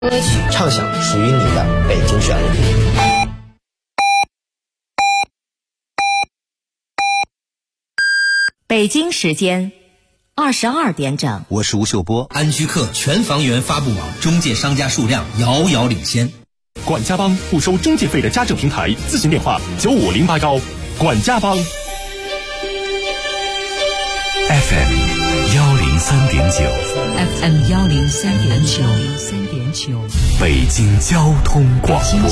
音乐曲唱响属于你的北京旋律。 北京时间22点整， 我是吴秀波。 安居客全房源发布网中介商家数量遥遥领先。 管家帮不收中介费的家政平台，咨询电话95081。管家帮。 FM 103.9， 北京交通广播，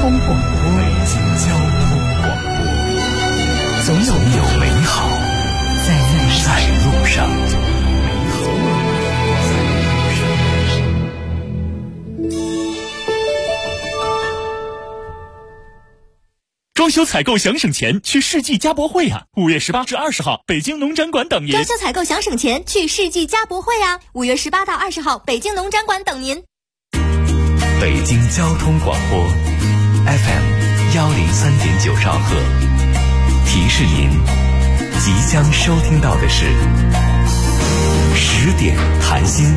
总有美好在路上。 装修采购想省钱，去世纪家博会啊！5月18至20号，北京农展馆等您。 装修采购想省钱，去世纪家博会啊！5月18到20号，北京农展馆等您。 北京交通广播 FM 103.9兆赫，提示您即将收听到的是10点谈心。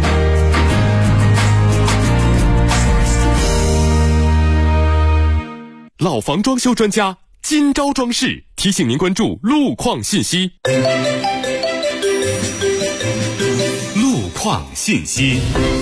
老房装修专家金招装饰提醒您关注路况信息。路况信息。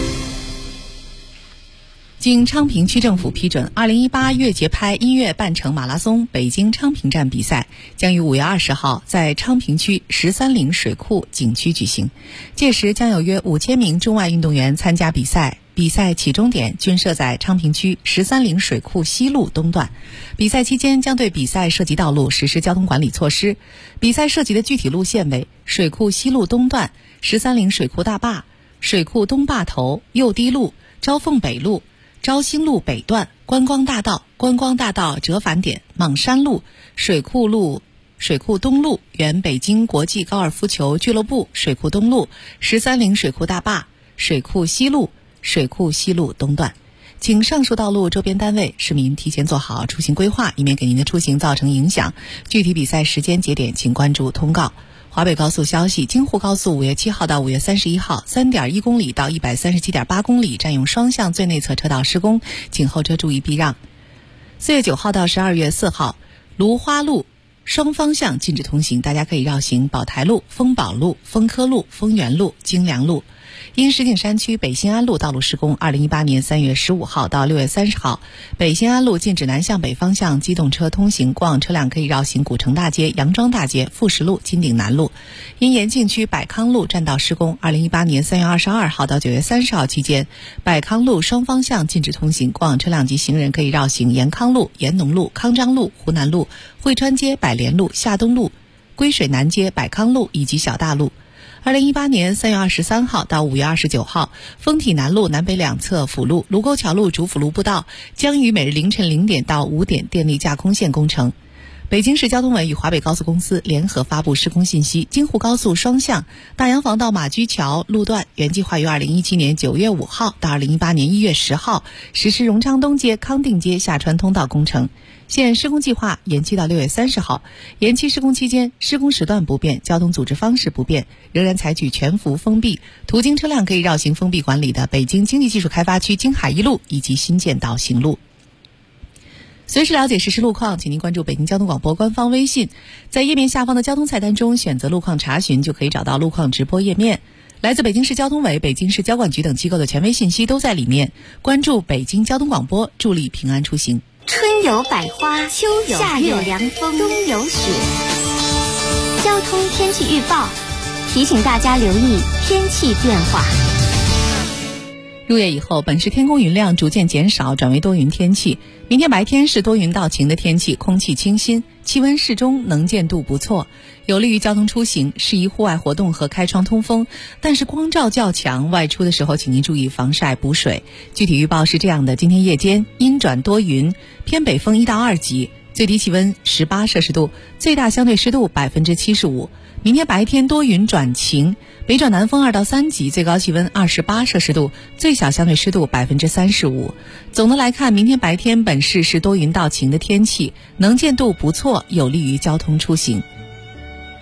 经昌平区政府批准，2018越节拍音乐半程马拉松北京昌平站比赛将于5月20号在昌平区13陵水库景区举行，届时将有约5000名中外运动员参加比赛。比赛起终点均设在昌平区13陵水库西路东段。比赛期间将对比赛涉及道路实施交通管理措施。比赛涉及的具体路线为水库西路东段、13陵水库大坝、水库东坝头、右堤路、招凤北路、招兴路北段、观光大道、观光大道折返点、莽山路、水库路、水库东路、原北京国际高尔夫球俱乐部、水库东路、13陵水库大坝、水库西路、水库西路东段。请上述道路周边单位市民提前做好出行规划，以免给您的出行造成影响。具体比赛时间节点请关注通告。华北高速消息，京沪高速5月7号到5月31号 3.1 公里到 137.8 公里占用双向最内侧车道施工，请后车注意避让。4月9号到12月4号芦花路双方向禁止通行，大家可以绕行宝台路、丰宝路、丰科路、丰源路、京良路。因石景山区北新安路道路施工，2018年3月15号到6月30号，北新安路禁止南向北方向机动车通行，过往车辆可以绕行古城大街、杨庄大街、富石路、金鼎南路。因延庆区百康路占道施工，2018年3月22号到9月30号期间，百康路双方向禁止通行，过往车辆及行人可以绕行延康路、延农路、康章路、湖南路、汇川街、百联路、夏东路、归水南街、百康路以及小大路。2018年3月23号到5月29号，丰体南路南北两侧辅路、卢沟桥路主辅路步道将于每日凌晨0点到5点电力架空线工程。北京市交通委与华北高速公司联合发布施工信息，京沪高速双向大洋房到马驹桥路段原计划于2017年9月5号到2018年1月10号实施荣昌东街、康定街下穿通道工程，现施工计划延期到6月30号。延期施工期间，施工时段不变，交通组织方式不变，仍然采取全幅封闭，途经车辆可以绕行封闭管理的北京经济技术开发区京海一路以及新建岛行路。随时了解实时路况，请您关注北京交通广播官方微信，在页面下方的交通菜单中选择路况查询，就可以找到路况直播页面。来自北京市交通委、北京市交管局等机构的权威信息都在里面。关注北京交通广播，助力平安出行。 春有百花，秋有夏有凉风，冬有雪。交通天气预报提醒大家留意天气变化。 入夜以后，本市天空云量逐渐减少，转为多云天气。明天白天是多云到晴的天气，空气清新，气温适中，能见度不错，有利于交通出行，适宜户外活动和开窗通风。但是光照较强，外出的时候请您注意防晒补水。具体预报是这样的：今天夜间阴转多云，偏北风1到2级，最低气温18摄氏度，最大相对湿度75%。明天白天多云转晴，北转南风2到3级，最高气温28摄氏度，最小相对湿度35%。总的来看，明天白天本市是多云到晴的天气，能见度不错，有利于交通出行。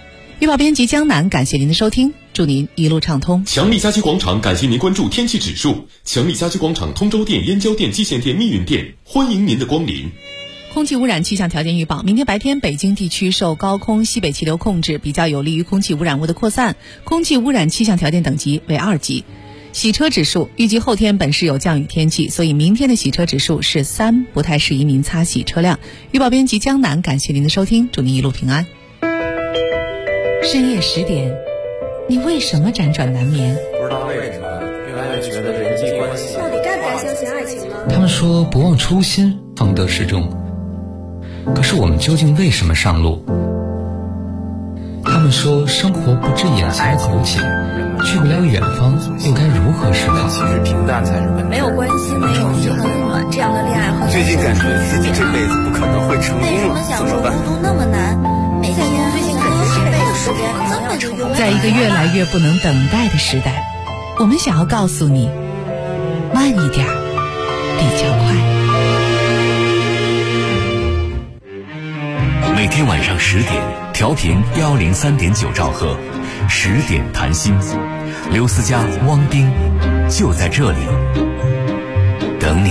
预报编辑江南，感谢您的收听，祝您一路畅通。 强力家居广场感谢您关注天气指数。强力家居广场通州店、燕郊店、蓟县店、密云店，欢迎您的光临。 空气污染气象条件预报：明天白天北京地区受高空西北气流控制，比较有利于空气污染物的扩散，空气污染气象条件等级为2级。洗车指数预计后天本市有降雨天气，所以明天的洗车指数是3，不太适宜您擦洗车辆。预报编辑江南，感谢您的收听，祝您一路平安。深夜10点，你为什么辗转难眠？ 不知道为什么越来越觉得人际关系到底该不该相信爱情呢？ 他们说不忘初心方得始终，可是我们究竟为什么上路？他们说生活不止眼前苟且，去不了远方又该如何是好？ 其实平淡才是本质。 没有关系，没有遗憾温暖，这样的恋爱和最近感觉自己这辈子不可能会成功了， 为什么享受孤独那么难？每天最近感觉这辈子时间怎么成功？ 在一个越来越不能等待的时代，我们想要告诉你，慢一点比较快。 每天晚上10点，调频103.9兆赫，10点谈心，刘思佳、汪冰就在这里等你。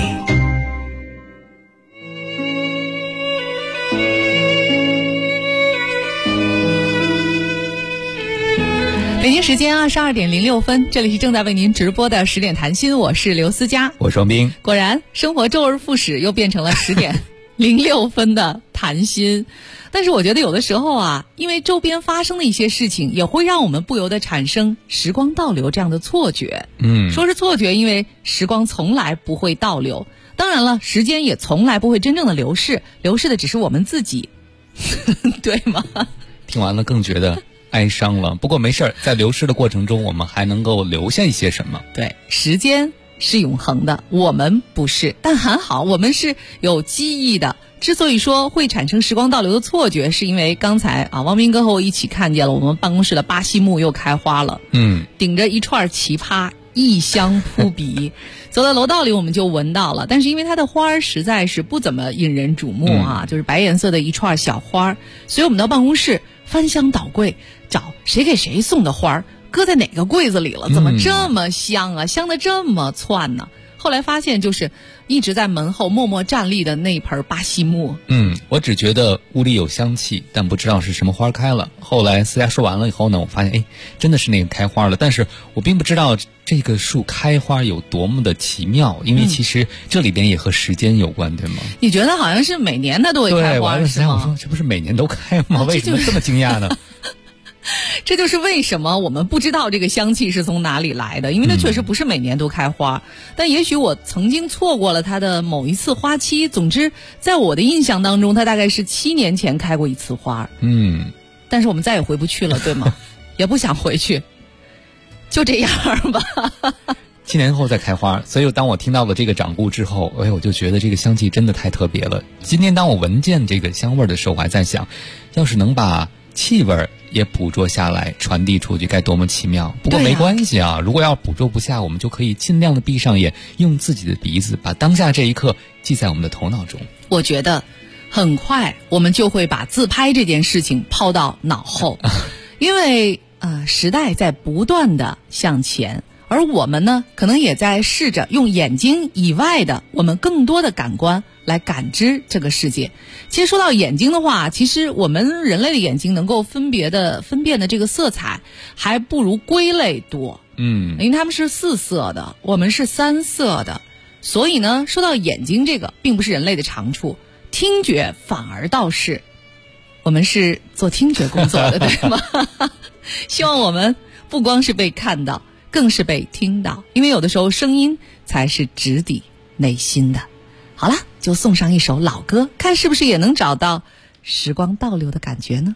北京时间22点06分，这里是正在为您直播的10点谈心，我是刘思佳， 我是王冰。 果然，生活周而复始，又变成了10点06分的谈心。但是我觉得有的时候啊，因为周边发生的一些事情，也会让我们不由得产生时光倒流这样的错觉。说是错觉，因为时光从来不会倒流。当然了，时间也从来不会真正的流逝，流逝的只是我们自己，对吗？ 听完了更觉得哀伤了。不过没事儿，在流逝的过程中，我们还能够留下一些什么？ 对，时间是永恒的，我们不是，但还好，我们是有记忆的。之所以说会产生时光倒流的错觉，是因为刚才汪斌哥和我一起看见了我们办公室的巴西木又开花了，顶着一串奇葩，异香扑鼻。走在楼道里我们就闻到了，但是因为它的花儿实在是不怎么引人瞩目就是白颜色的一串小花，所以我们到办公室翻箱倒柜找谁给谁送的花，搁在哪个柜子里了，怎么这么香啊，香得这么窜呢？后来发现就是一直在门后默默站立的那盆巴西木。 我只觉得屋里有香气，但不知道是什么花开了。后来思佳说完了以后呢，我发现真的是那个开花了，但是我并不知道这个树开花有多么的奇妙，因为其实这里边也和时间有关，对吗？ 你觉得好像是每年它都会开花，是吗？ 我说这不是每年都开吗？为什么这么惊讶呢？ 这就是为什么我们不知道这个香气是从哪里来的，因为它确实不是每年都开花，但也许我曾经错过了它的某一次花期。总之在我的印象当中，它大概是7年前开过一次花。但是我们再也回不去了，对吗？也不想回去，就这样吧。 7年后再开花，所以当我听到了这个掌故之后，我就觉得这个香气真的太特别了。今天当我闻见这个香味的时候，我还在想，要是能把气味也捕捉下来传递出去该多么奇妙。不过没关系如果要捕捉不下，我们就可以尽量的闭上眼，用自己的鼻子把当下这一刻记在我们的头脑中。 我觉得很快我们就会把自拍这件事情抛到脑后，因为时代在不断的向前，而我们呢可能也在试着用眼睛以外的我们更多的感官来感知这个世界。其实说到眼睛的话，其实我们人类的眼睛能够分辨的这个色彩还不如龟类多。因为它们是4色的，我们是3色的。所以呢，说到眼睛这个并不是人类的长处，听觉反而倒是。我们是做听觉工作的，对吗？希望我们不光是被看到，更是被听到，因为有的时候声音才是直抵内心的。好了，就送上一首老歌，看是不是也能找到时光倒流的感觉呢？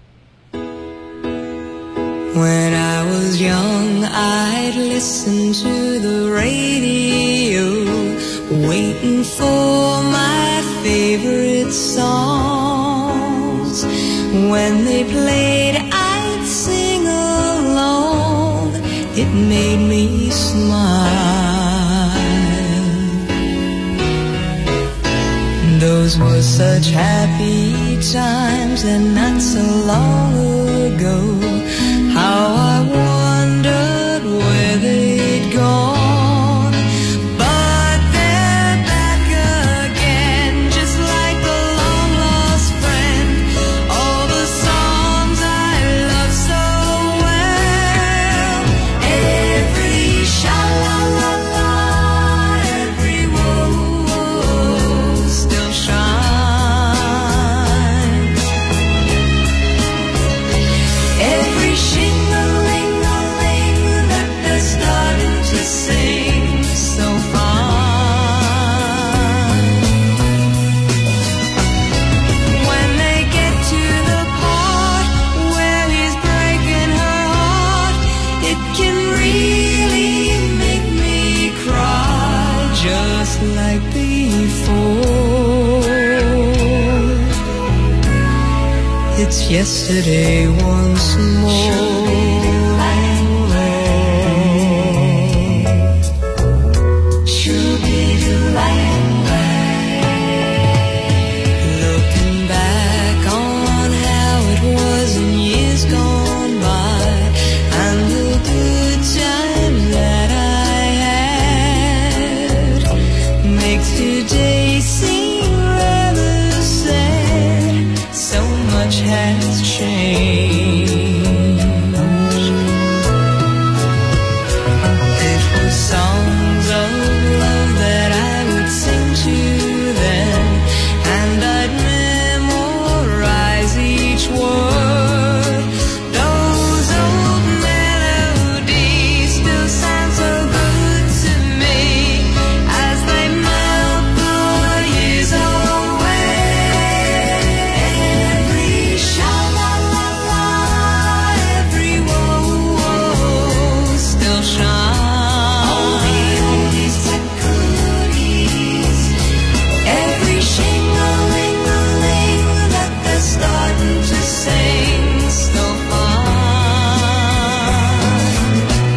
When I was young, I'd listen to the radio, waiting for my favorite songs. When they played, I'd sing along. It made me smile. Those Those were such happy times and not so long ago. How I wondered where they'd gone. But they're back again, just like a long lost friend. All the songs I love so well. Every sha-la-la-la, every whoa-whoa still shines. Every shing-a-ling-a-ling that they're starting to sing so fine. When they get to the part where he's breaking her heart, it can really make me cry, just like before. It's yesterday once more. Looking back on how it was in years gone by, and the good times that I had, make today seem rather sad. So much has changed. It was songs of love that I would sing to them, and I'd memorize each word. Those old melodies still sound so good to me as they melt the years away. Every sha-la-la-la, every whoa-whoa still shines. All the oldies but goodies. Every shing-a-ling-a-ling that they're starting to sing so fine.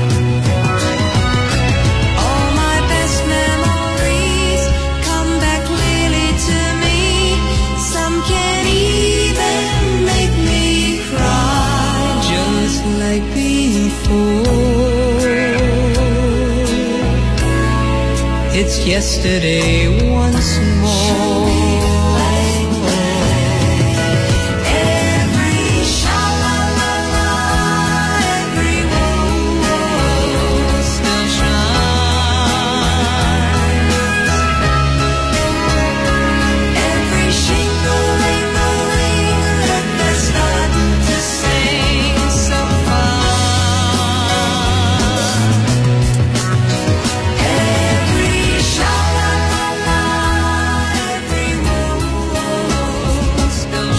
All my best memories come back clearly to me. Some can even make me cry, just like before. It's yesterday once more. Every sha-la-la-la, every whoa-whoa still shines. Every shing-a-ling-a-ling that they're starting to sing so fine. Every sha-la-la-la, every whoa-whoa still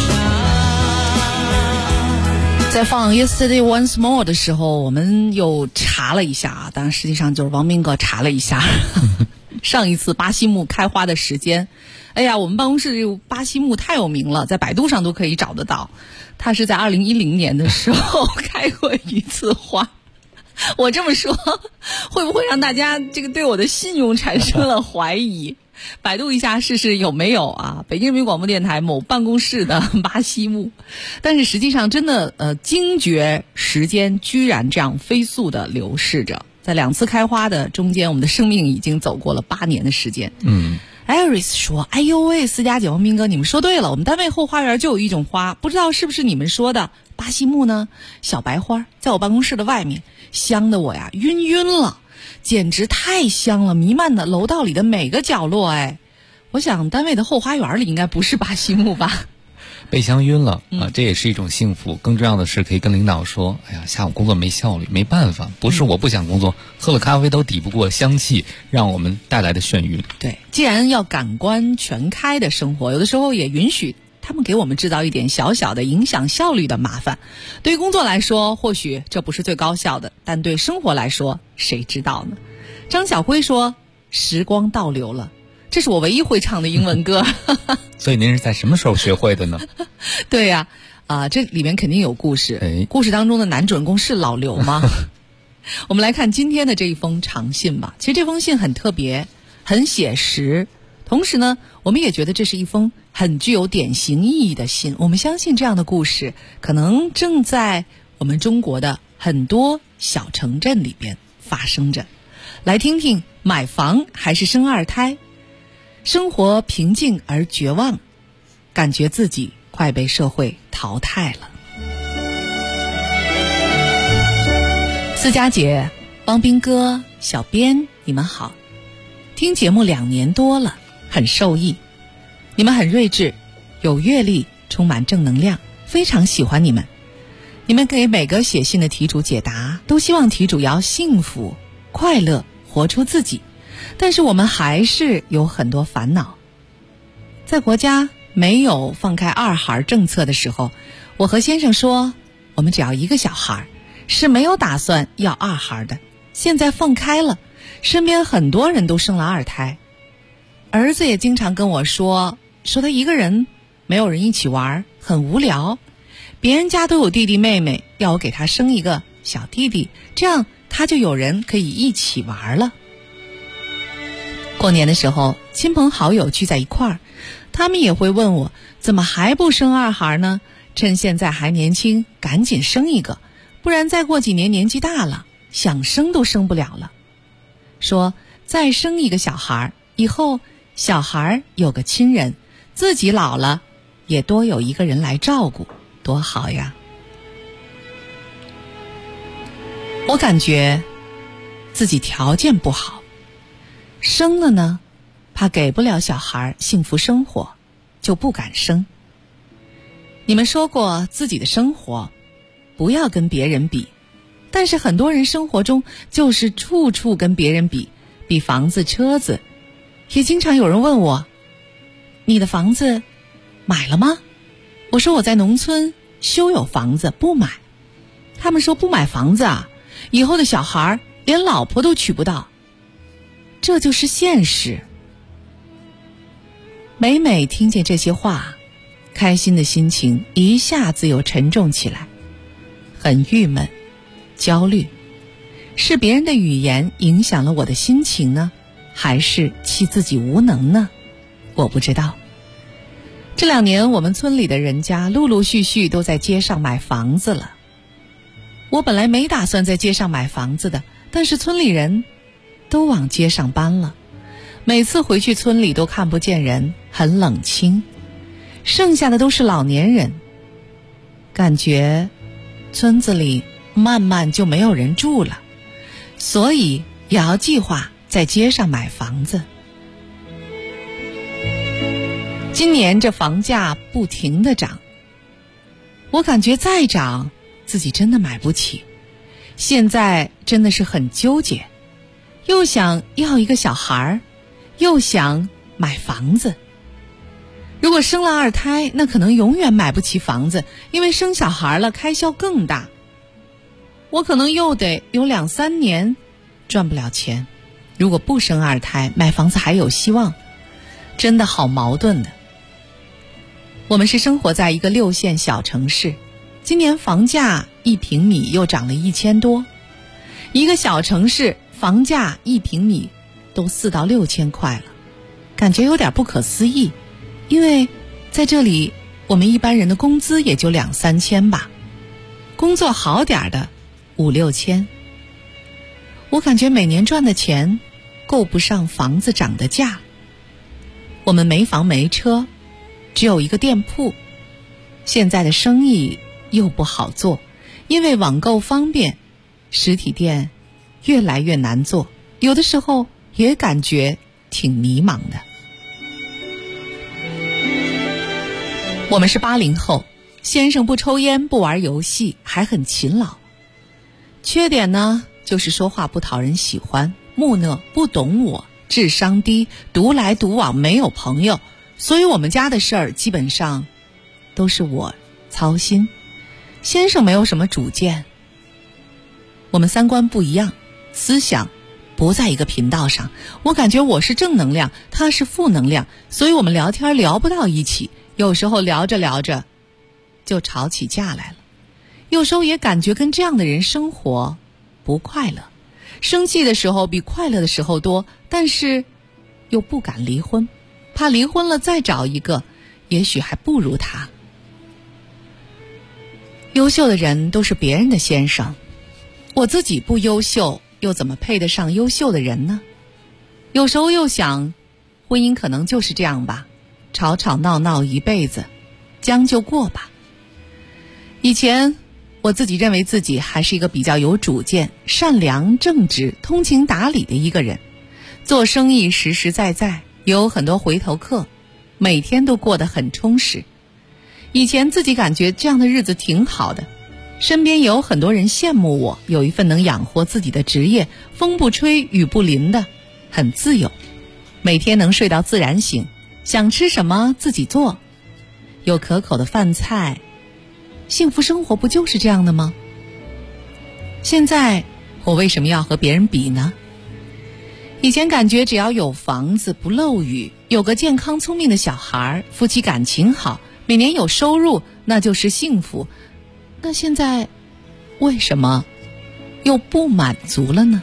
shines. 在放 Yesterday Once More 的时候，我们又查了一下啊，当然实际上就是王明哥查了一下上一次巴西木开花的时间。哎呀，我们办公室这个巴西木太有名了，在百度上都可以找得到。它是在2010年的时候开过一次花。我这么说会不会让大家这个对我的信用产生了怀疑？百度一下试试有没有啊？北京人民广播电台某办公室的巴西木，但是实际上真的惊觉时间居然这样飞速的流逝着，在2次开花的中间，我们的生命已经走过了8年的时间。Iris 说：“哎呦喂，4加9王明哥，你们说对了，我们单位后花园就有一种花，不知道是不是你们说的巴西木呢？小白花，在我办公室的外面，香的我呀晕了。”简直太香了，弥漫的楼道里的每个角落。哎，我想单位的后花园里应该不是巴西木吧？ 被香晕了啊，这也是一种幸福。更重要的是可以跟领导说，哎呀，下午工作没效率，没办法，不是我不想工作，喝了咖啡都抵不过香气让我们带来的眩晕。 对，既然要感官全开的生活，有的时候也允许他们给我们制造一点小小的影响效率的麻烦。对于工作来说，或许这不是最高效的，但对生活来说，谁知道呢？张小辉说：“时光倒流了。”这是我唯一会唱的英文歌。 所以您是在什么时候学会的呢？ 对呀，这里面肯定有故事。故事当中的男主人公是老刘吗？我们来看今天的这一封长信吧。其实这封信很特别，很写实，同时呢，我们也觉得这是一封很具有典型意义的信。我们相信这样的故事可能正在我们中国的很多小城镇里边发生着。来听听买房还是生二胎，生活平静而绝望，感觉自己快被社会淘汰了。思佳姐、汪斌哥、小编，你们好，听节目2年多了，很受益。你们很睿智，有阅历，充满正能量，非常喜欢你们。你们给每个写信的题主解答，都希望题主要幸福、快乐，活出自己。但是我们还是有很多烦恼。在国家没有放开2孩政策的时候，我和先生说，我们只要1个小孩，是没有打算要2孩的。现在放开了，身边很多人都生了2胎。儿子也经常跟我说他一个人没有人一起玩，很无聊。别人家都有弟弟妹妹，要我给他生一个小弟弟，这样他就有人可以一起玩了。过年的时候，亲朋好友聚在一块儿，他们也会问我，怎么还不生2孩呢？趁现在还年轻，赶紧生一个，不然再过几年年纪大了，想生都生不了了。说再生一个小孩，以后小孩有个亲人，自己老了也多有一个人来照顾，多好呀。我感觉自己条件不好，生了呢，怕给不了小孩幸福生活，就不敢生。你们说过自己的生活不要跟别人比，但是很多人生活中就是处处跟别人比，比房子车子。也经常有人问我，你的房子买了吗？我说我在农村修有房子，不买。他们说不买房子啊，以后的小孩连老婆都娶不到。这就是现实。每每听见这些话，开心的心情一下子又沉重起来，很郁闷、焦虑。是别人的语言影响了我的心情呢，还是气自己无能呢？我不知道。这2年我们村里的人家陆陆续续都在街上买房子了。我本来没打算在街上买房子的，但是村里人都往街上搬了。每次回去村里都看不见人，很冷清，剩下的都是老年人。感觉村子里慢慢就没有人住了，所以也要计划在街上买房子。今年这房价不停地涨，我感觉再涨自己真的买不起。现在真的是很纠结，又想要一个小孩，又想买房子。如果生了2胎，那可能永远买不起房子，因为生小孩了开销更大。我可能又得有2-3年赚不了钱。如果不生2胎，买房子还有希望。真的好矛盾的。我们是生活在一个6线小城市，今年房价1平米又涨了1000多。一个小城市房价1平米都4到6千块了，感觉有点不可思议。因为在这里我们一般人的工资也就2-3千吧，工作好点的5-6千。我感觉每年赚的钱够不上房子涨的价。我们没房没车，只有一个店铺，现在的生意又不好做，因为网购方便，实体店越来越难做，有的时候也感觉挺迷茫的。我们是80后，先生不抽烟不玩游戏，还很勤劳。缺点呢，就是说话不讨人喜欢，木讷，不懂我，智商低，独来独往，没有朋友。所以我们家的事儿基本上都是我操心，先生没有什么主见。我们3观不一样，思想不在一个频道上，我感觉我是正能量，他是负能量，所以我们聊天聊不到一起，有时候聊着聊着就吵起架来了。有时候也感觉跟这样的人生活不快乐，生气的时候比快乐的时候多，但是又不敢离婚，怕离婚了再找一个也许还不如他。优秀的人都是别人的先生，我自己不优秀，又怎么配得上优秀的人呢？有时候又想，婚姻可能就是这样吧，吵吵闹闹一辈子，将就过吧。以前我自己认为自己还是一个比较有主见、善良、正直、通情达理的一个人，做生意实实在在，有很多回头客，每天都过得很充实。以前自己感觉这样的日子挺好的，身边有很多人羡慕我，有一份能养活自己的职业，风不吹雨不淋的，很自由，每天能睡到自然醒，想吃什么自己做，有可口的饭菜，幸福生活不就是这样的吗？现在我为什么要和别人比呢？以前感觉只要有房子不漏雨，有个健康聪明的小孩，夫妻感情好，每年有收入，那就是幸福。那现在为什么又不满足了呢？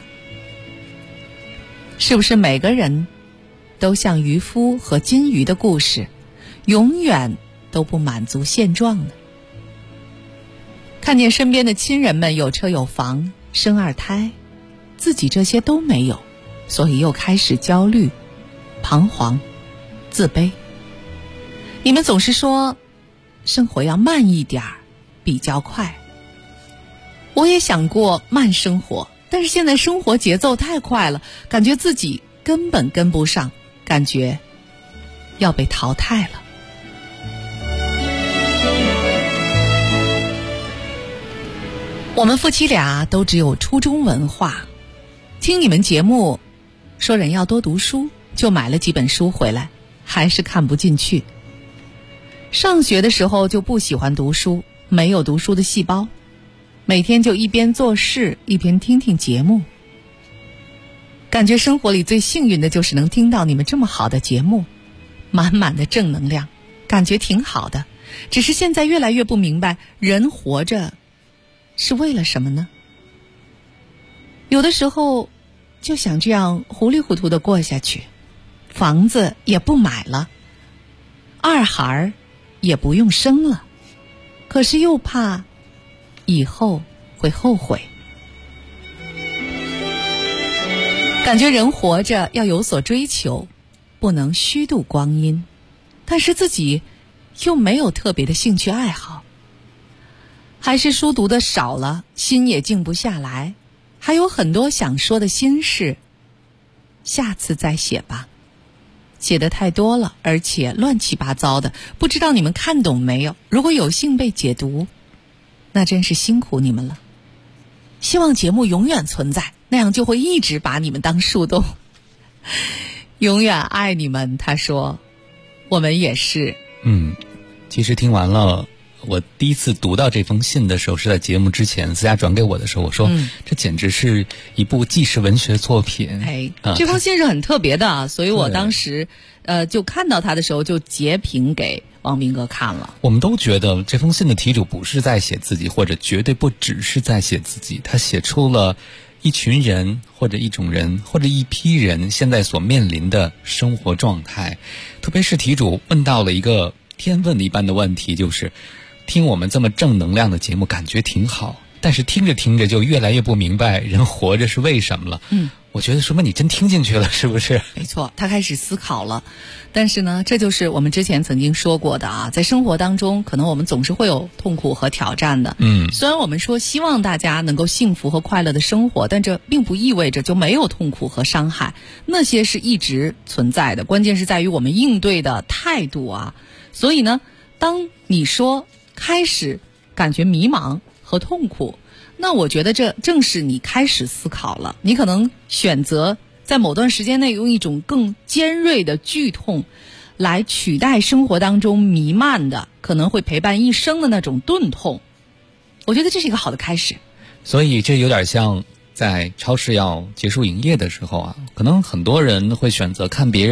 是不是每个人都像渔夫和金鱼的故事，永远都不满足现状呢？看见身边的亲人们有车有房，生二胎，自己这些都没有，所以又开始焦虑、彷徨、自卑。你们总是说生活要慢一点，比较快。我也想过慢生活，但是现在生活节奏太快了，感觉自己根本跟不上，感觉要被淘汰了。我们夫妻俩都只有初中文化，听你们节目说人要多读书，就买了几本书回来，还是看不进去。上学的时候就不喜欢读书，没有读书的细胞，每天就一边做事一边听听节目。感觉生活里最幸运的就是能听到你们这么好的节目，满满的正能量，感觉挺好的。只是现在越来越不明白，人活着是为了什么呢？有的时候就想这样糊里糊涂的过下去，房子也不买了，二孩也不用生了，可是又怕以后会后悔。感觉人活着要有所追求，不能虚度光阴，但是自己又没有特别的兴趣爱好，还是书读的少了，心也静不下来，还有很多想说的心事，下次再写吧。写的太多了，而且乱七八糟的，不知道你们看懂没有？如果有幸被解读，那真是辛苦你们了。希望节目永远存在，那样就会一直把你们当树洞。永远爱你们，他说，我们也是。 其实听完了，我第一次读到这封信的时候是在节目之前，思佳转给我的时候，我说，这简直是一部纪实文学作品。 这封信是很特别的啊，所以我当时就看到它的时候就截屏给王斌哥看了。 我们都觉得这封信的题主不是在写自己，或者绝对不只是在写自己，他写出了一群人或者一种人或者一批人现在所面临的生活状态。特别是题主问到了一个天问一般的问题，就是听我们这么正能量的节目感觉挺好，但是听着听着就越来越不明白人活着是为什么了。我觉得说明你真听进去了，是不是？ 没错，他开始思考了。但是呢，这就是我们之前曾经说过的啊，在生活当中可能我们总是会有痛苦和挑战的。虽然我们说希望大家能够幸福和快乐的生活，但这并不意味着就没有痛苦和伤害，那些是一直存在的，关键是在于我们应对的态度啊。所以呢，当你说开始感觉迷茫和痛苦，那我觉得这正是你开始思考了，你可能选择在某段时间内用一种更尖锐的剧痛来取代生活当中弥漫的可能会陪伴一生的那种钝痛，我觉得这是一个好的开始。 所以这有点像在超市要结束营业的时候啊，可能很多人会选择看别人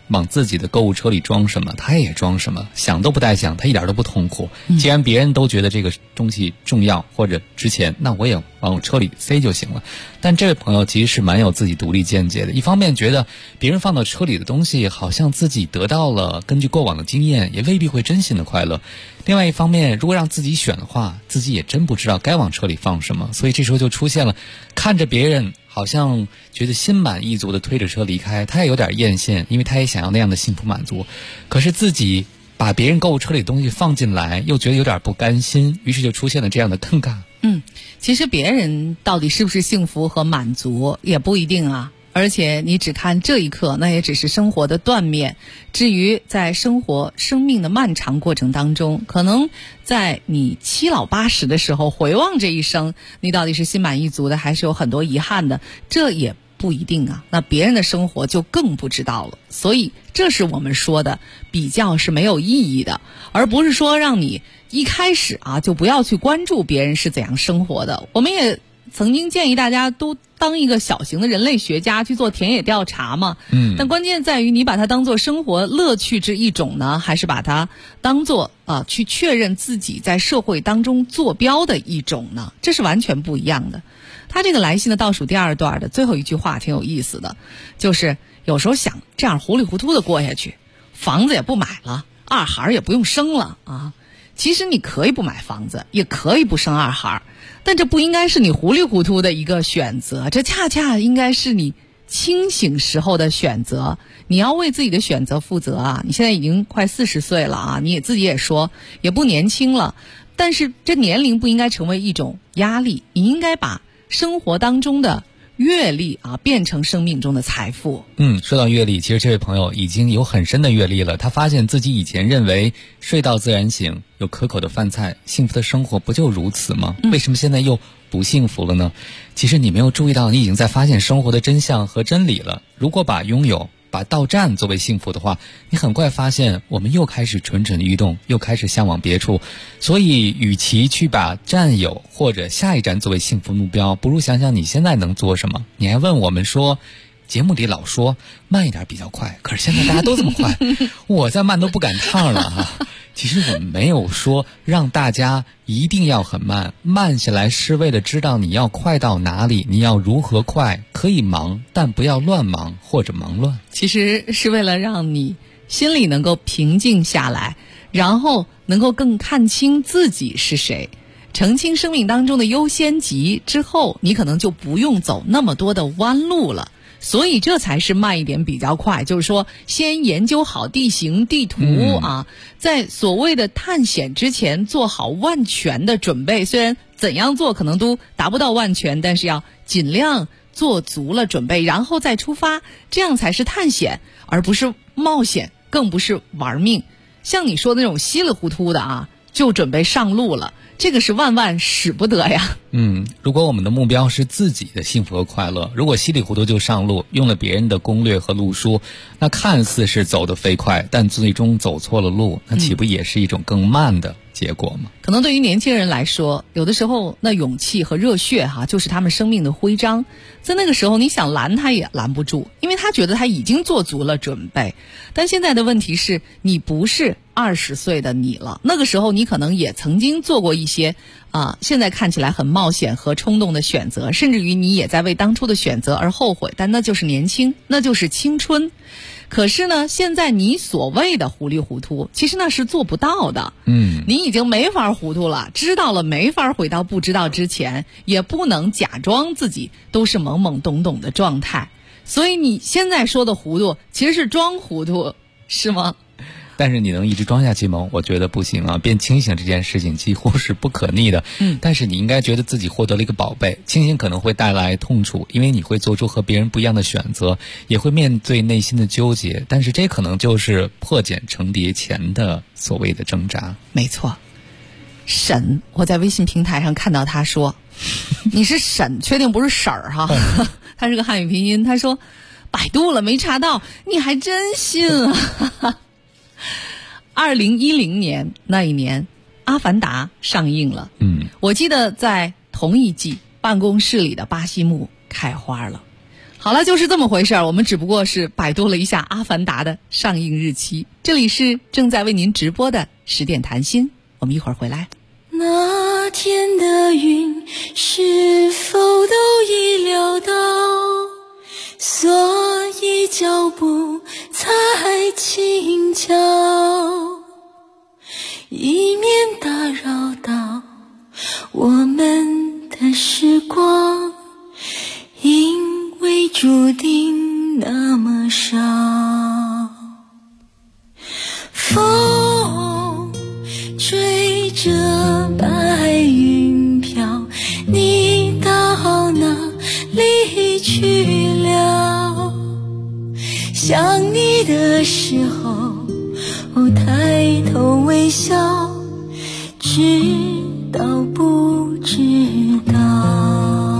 往自己的购物车里装什么，他也装什么，想都不带想，他一点都不痛苦。既然别人都觉得这个东西重要或者值钱，那我也往我车里塞就行了。但这位朋友其实是蛮有自己独立见解的，一方面觉得别人放到车里的东西好像自己得到了根据过往的经验也未必会真心的快乐，另外一方面如果让自己选的话，自己也真不知道该往车里放什么，所以这时候就出现了看着别人好像觉得心满意足的推着车离开，他也有点艳羡，因为他也想要那样的幸福满足，可是自己把别人购物车里的东西放进来又觉得有点不甘心，于是就出现了这样的尴尬。 其实别人到底是不是幸福和满足也不一定啊，而且你只看这一刻，那也只是生活的断面。至于在生命的漫长过程当中，可能在你七老八十的时候回望这一生，你到底是心满意足的还是有很多遗憾的，这也不一定啊，那别人的生活就更不知道了。所以这是我们说的比较是没有意义的，而不是说让你一开始就不要去关注别人是怎样生活的。我们也曾经建议大家都当一个小型的人类学家去做田野调查嘛，但关键在于你把它当做生活乐趣之一种呢，还是把它当做去确认自己在社会当中坐标的一种呢？这是完全不一样的。他这个来信的倒数第二段的最后一句话挺有意思的，就是有时候想这样糊里糊涂的过下去，房子也不买了，二孩也不用生了啊。其实你可以不买房子，也可以不生二孩，但这不应该是你糊里糊涂的一个选择，这恰恰应该是你清醒时候的选择。你要为自己的选择负责啊！你现在已经快40岁了啊，你自己也说也不年轻了，但是这年龄不应该成为一种压力，你应该把生活当中的阅历变成生命中的财富。 说到阅历，其实这位朋友已经有很深的阅历了。他发现自己以前认为睡到自然醒，有可口的饭菜，幸福的生活不就如此吗？为什么现在又不幸福了呢？其实你没有注意到，你已经在发现生活的真相和真理了。如果把到站作为幸福的话，你很快发现我们又开始蠢蠢欲动，又开始向往别处。所以与其去把占有或者下一站作为幸福目标，不如想想你现在能做什么。你还问我们说，节目里老说慢一点比较快，可是现在大家都这么快，我再慢都不赶趟了其实我们没有说让大家一定要很慢，慢下来是为了知道你要快到哪里，你要如何快，可以忙，但不要乱忙或者忙乱。 其实是为了让你心里能够平静下来，然后能够更看清自己是谁，澄清生命当中的优先级之后，你可能就不用走那么多的弯路了。所以这才是慢一点比较快，就是说先研究好地形地图在所谓的探险之前做好万全的准备，虽然怎样做可能都达不到万全，但是要尽量做足了准备，然后再出发，这样才是探险，而不是冒险，更不是玩命。像你说的那种稀里糊涂的就准备上路了，这个是万万使不得呀。 如果我们的目标是自己的幸福和快乐，如果稀里糊涂就上路，用了别人的攻略和路书，那看似是走得飞快，但最终走错了路，那岂不也是一种更慢的结果吗？ 可能对于年轻人来说，有的时候那勇气和热血就是他们生命的徽章，在那个时候你想拦他也拦不住，因为他觉得他已经做足了准备。但现在的问题是，你不是20岁的你了，那个时候你可能也曾经做过一些现在看起来很冒险和冲动的选择，甚至于你也在为当初的选择而后悔，但那就是年轻，那就是青春。可是呢，现在你所谓的糊里糊涂，其实那是做不到的。你已经没法糊涂了，知道了没法回到不知道之前，也不能假装自己都是懵懵懂懂的状态。所以你现在说的糊涂，其实是装糊涂，是吗？ 但是你能一直装下去吗？我觉得不行变清醒这件事情几乎是不可逆的。但是你应该觉得自己获得了一个宝贝。清醒可能会带来痛楚，因为你会做出和别人不一样的选择，也会面对内心的纠结，但是这可能就是破茧成蝶前的所谓的挣扎。 没错。沈，我在微信平台上看到他说你是沈，确定不是婶儿他是个汉语拼音。他说百度了没查到，你还真信2010年那一年，《阿凡达》上映了。我记得在同一季，办公室里的巴西木开花了。 好了，就是这么回事儿。我们只不过是百度了一下《阿凡达》的上映日期。这里是正在为您直播的10点谈心，我们一会儿回来。 那天的云是否都已料到，所以脚步才轻巧，以免打扰到我们的时光，因为注定那么少。风吹着白云飘，你到哪里去了？想你的时候，抬头微笑，知道不知道？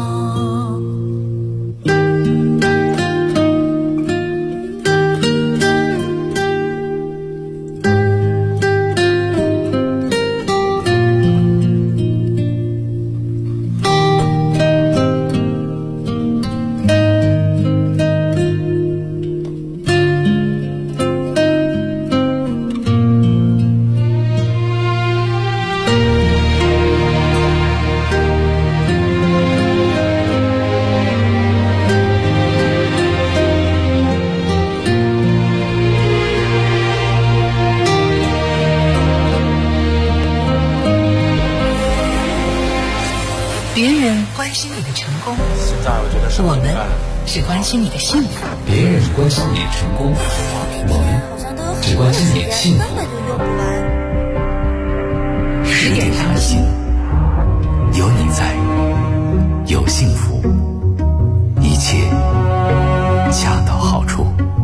我们只关心你的幸福， 别人关心你的成功，我们只关心你的幸福。 10点谈心， 有你在，有幸福，一切恰到好处。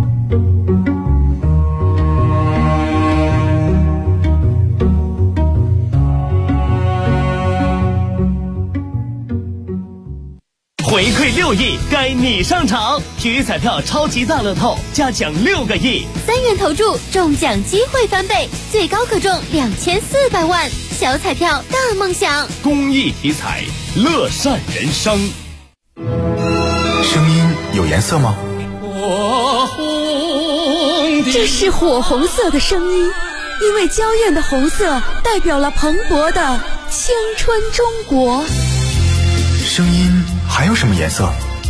回馈6亿，该你上场！体育彩票超级大乐透加奖6个亿 ，3元投注中奖机会翻倍，最高可中2400万。小彩票大梦想， 公益体彩，乐善人生。 声音有颜色吗？ 这是火红色的声音，因为娇艳的红色代表了蓬勃的青春中国。 声音还有什么颜色？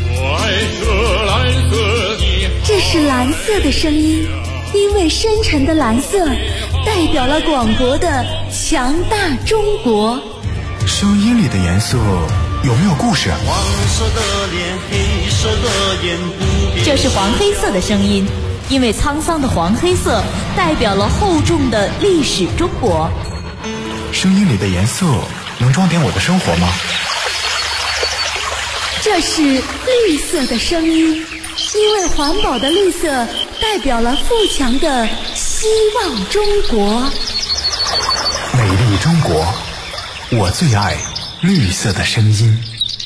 这是蓝色的声音，因为深沉的蓝色代表了广博的强大中国。 声音里的颜色有没有故事啊？ 这是黄黑色的声音，因为沧桑的黄黑色代表了厚重的历史中国。 声音里的颜色能装点我的生活吗？ 这是绿色的声音，因为环保的绿色代表了富强的希望中国。 美丽中国，我最爱绿色的声音。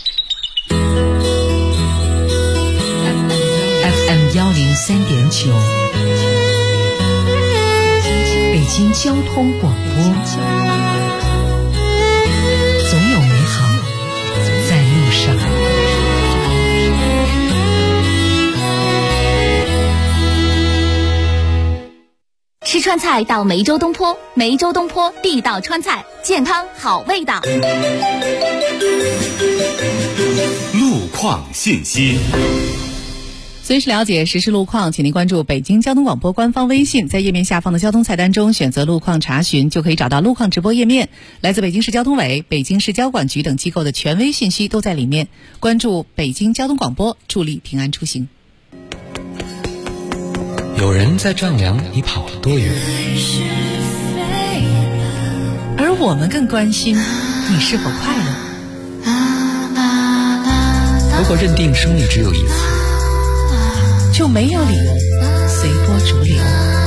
FM 103.9，北京交通广播，总有美好在路上。 吃川菜到梅州东坡，梅州东坡地道川菜，健康好味道。 路况信息。 随时了解实时路况，请您关注北京交通广播官方微信，在页面下方的交通菜单中选择路况查询，就可以找到路况直播页面。来自北京市交通委、北京市交管局等机构的权威信息都在里面。关注北京交通广播，助力平安出行。 有人在丈量你跑了多远， 而我们更关心你是否快乐。 如果认定生命只有一次， 就没有理由随波逐流。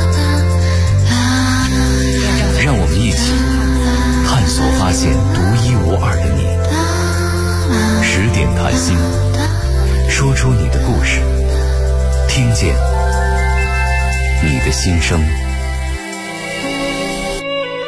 让我们一起探索发现独一无二的你。10点谈心，说出你的故事，听见你的心声。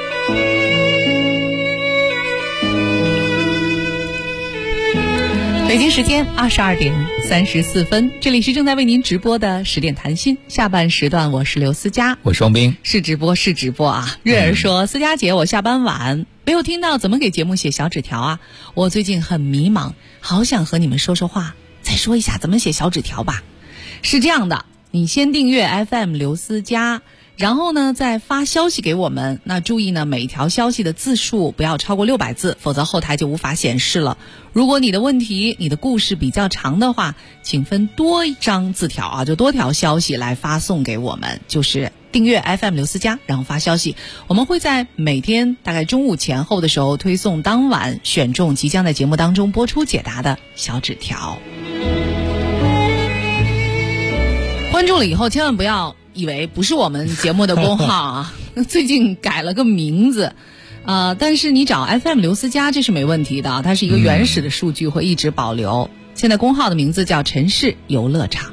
北北京时间22点34分，这里是正在为您直播的10点谈心下半时段，我是刘思佳， 我是王斌。 是直播啊！瑞儿说，思佳姐，我下班晚，没有听到怎么给节目写小纸条啊？我最近很迷茫，好想和你们说说话，再说一下怎么写小纸条吧。是这样的，你先订阅 FM 刘思佳，然后呢再发消息给我们，那注意呢每一条消息的字数不要超过600字，否则后台就无法显示了。如果你的问题你的故事比较长的话，请分多张字条啊，就多条消息来发送给我们，就是订阅 FM 刘思佳，然后发消息，我们会在每天大概中午前后的时候推送当晚选中即将在节目当中播出解答的小纸条。关注了以后千万不要以为不是我们节目的公号啊，最近改了个名字，但是你找 FM 刘思佳这是没问题的，它是一个原始的数据，会一直保留。现在公号的名字叫城市游乐场。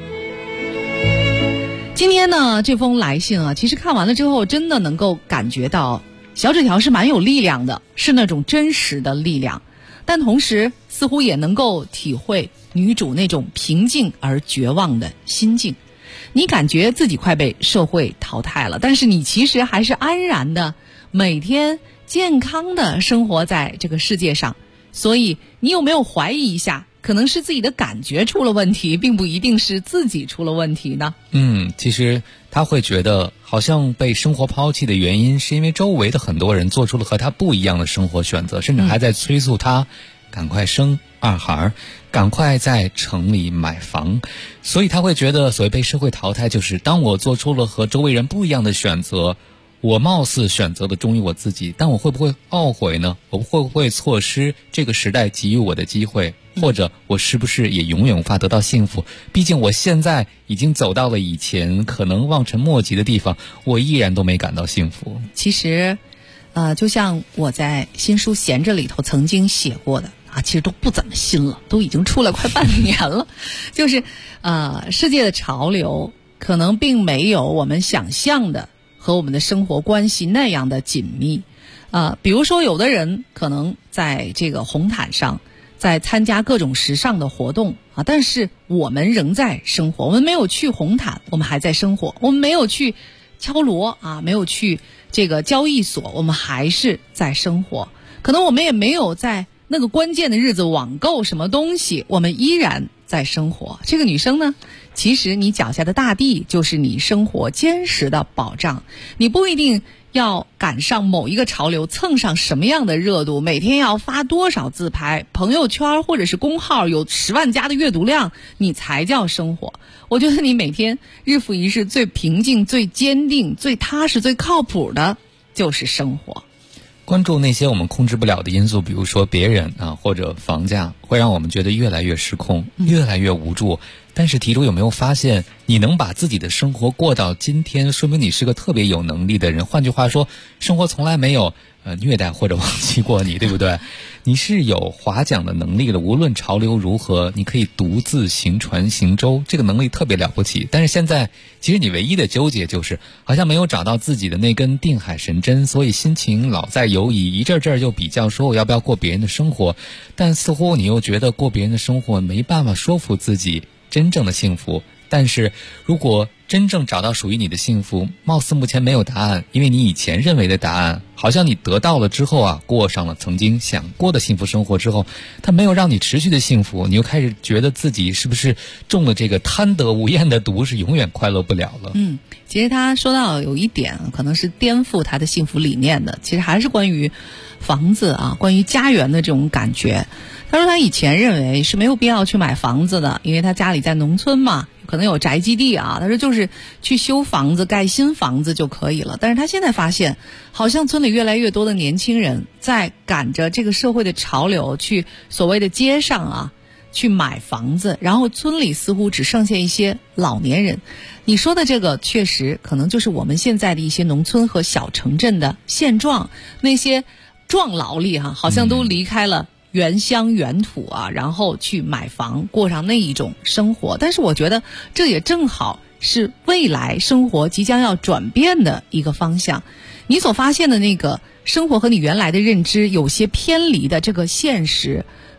今天呢，这封来信啊，其实看完了之后，真的能够感觉到小纸条是蛮有力量的，是那种真实的力量，但同时似乎也能够体会女主那种平静而绝望的心境。你感觉自己快被社会淘汰了，但是你其实还是安然的每天健康的生活在这个世界上。所以你有没有怀疑一下，可能是自己的感觉出了问题，并不一定是自己出了问题呢？ 其实他会觉得好像被生活抛弃的原因是因为周围的很多人做出了和他不一样的生活选择，甚至还在催促他赶快生2孩，赶快在城里买房。所以他会觉得所谓被社会淘汰，就是当我做出了和周围人不一样的选择，我貌似选择了忠于我自己，但我会不会懊悔呢？我会不会错失这个时代给予我的机会？或者我是不是也永远无法得到幸福？毕竟我现在已经走到了以前可能望尘莫及的地方，我依然都没感到幸福。 其实就像我在新书闲着里头曾经写过的啊，其实都不怎么新了，都已经出了快半年了。就是世界的潮流可能并没有我们想象的和我们的生活关系那样的紧密。比如说有的人可能在这个红毯上在参加各种时尚的活动啊，但是我们仍在生活，我们没有去红毯，我们还在生活，我们没有去敲锣啊，没有去这个交易所，我们还是在生活。可能我们也没有在那个关键的日子网购什么东西，我们依然在生活。这个女生呢，其实你脚下的大地就是你生活坚实的保障，你不一定要赶上某一个潮流，蹭上什么样的热度，每天要发多少自拍，朋友圈或者是公号有10万加的阅读量，你才叫生活。我觉得你每天日复一日最平静、最坚定、最踏实、最靠谱的就是生活。 关注那些我们控制不了的因素，比如说别人或者房价，会让我们觉得越来越失控，越来越无助。但是题主有没有发现，你能把自己的生活过到今天，说明你是个特别有能力的人。换句话说，生活从来没有虐待或者忘记过你，对不对？你是有划桨的能力的，无论潮流如何，你可以独自行船行舟，这个能力特别了不起。但是现在其实你唯一的纠结就是好像没有找到自己的那根定海神针，所以心情老在犹疑，一阵就比较说我要不要过别人的生活，但似乎你又觉得过别人的生活没办法说服自己真正的幸福。但是如果真正找到属于你的幸福，貌似目前没有答案，因为你以前认为的答案好像你得到了之后过上了曾经想过的幸福生活之后，它没有让你持续的幸福，你又开始觉得自己是不是中了这个贪得无厌的毒，是永远快乐不了了。 其实他说到有一点可能是颠覆他的幸福理念的，其实还是关于房子关于家园的这种感觉。他说他以前认为是没有必要去买房子的，因为他家里在农村嘛，可能有宅基地他说就是去修房子盖新房子就可以了。但是他现在发现，好像村里越来越多的年轻人在赶着这个社会的潮流去所谓的街上去买房子，然后村里似乎只剩下一些老年人。你说的这个确实可能就是我们现在的一些农村和小城镇的现状，那些壮劳力好像都离开了原乡原土然后去买房，过上那一种生活。但是我觉得这也正好是未来生活即将要转变的一个方向。你所发现的那个生活和你原来的认知有些偏离的这个现实，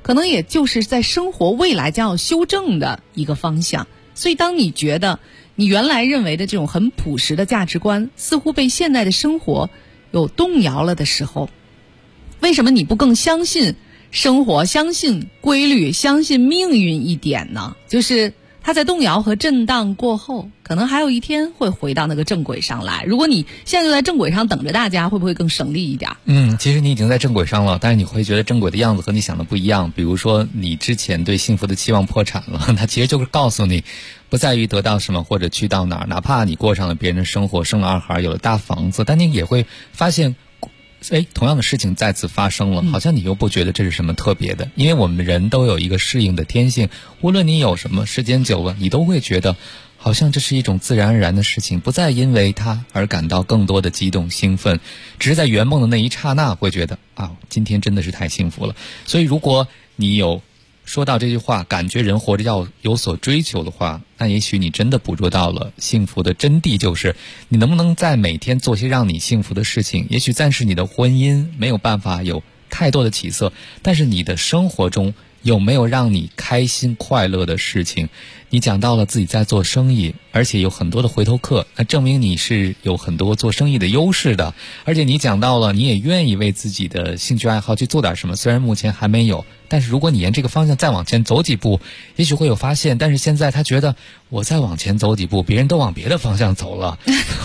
可能也就是在生活未来将要修正的一个方向。所以当你觉得你原来认为的这种很朴实的价值观似乎被现代的生活有动摇了的时候，为什么你不更相信生活，相信规律，相信命运一点呢？就是它在动摇和震荡过后，可能还有一天会回到那个正轨上来。如果你现在就在正轨上等着大家，会不会更省力一点？ 其实你已经在正轨上了，但是你会觉得正轨的样子和你想的不一样。比如说你之前对幸福的期望破产了，它其实就是告诉你不在于得到什么或者去到哪儿，哪怕你过上了别人的生活，生了2孩，有了大房子，但你也会发现同样的事情再次发生了，好像你又不觉得这是什么特别的。因为我们人都有一个适应的天性，无论你有什么，时间久了你都会觉得好像这是一种自然而然的事情，不再因为它而感到更多的激动兴奋，只是在圆梦的那一刹那会觉得今天真的是太幸福了。所以如果你有说到这句话，感觉人活着要有所追求的话，那也许你真的捕捉到了幸福的真谛，就是你能不能在每天做些让你幸福的事情。也许暂时你的婚姻没有办法有太多的起色，但是你的生活中有没有让你开心快乐的事情？你讲到了自己在做生意，而且有很多的回头客，那证明你是有很多做生意的优势的。而且你讲到了你也愿意为自己的兴趣爱好去做点什么，虽然目前还没有，但是如果你沿这个方向再往前走几步，也许会有发现。但是现在他觉得我再往前走几步，别人都往别的方向走了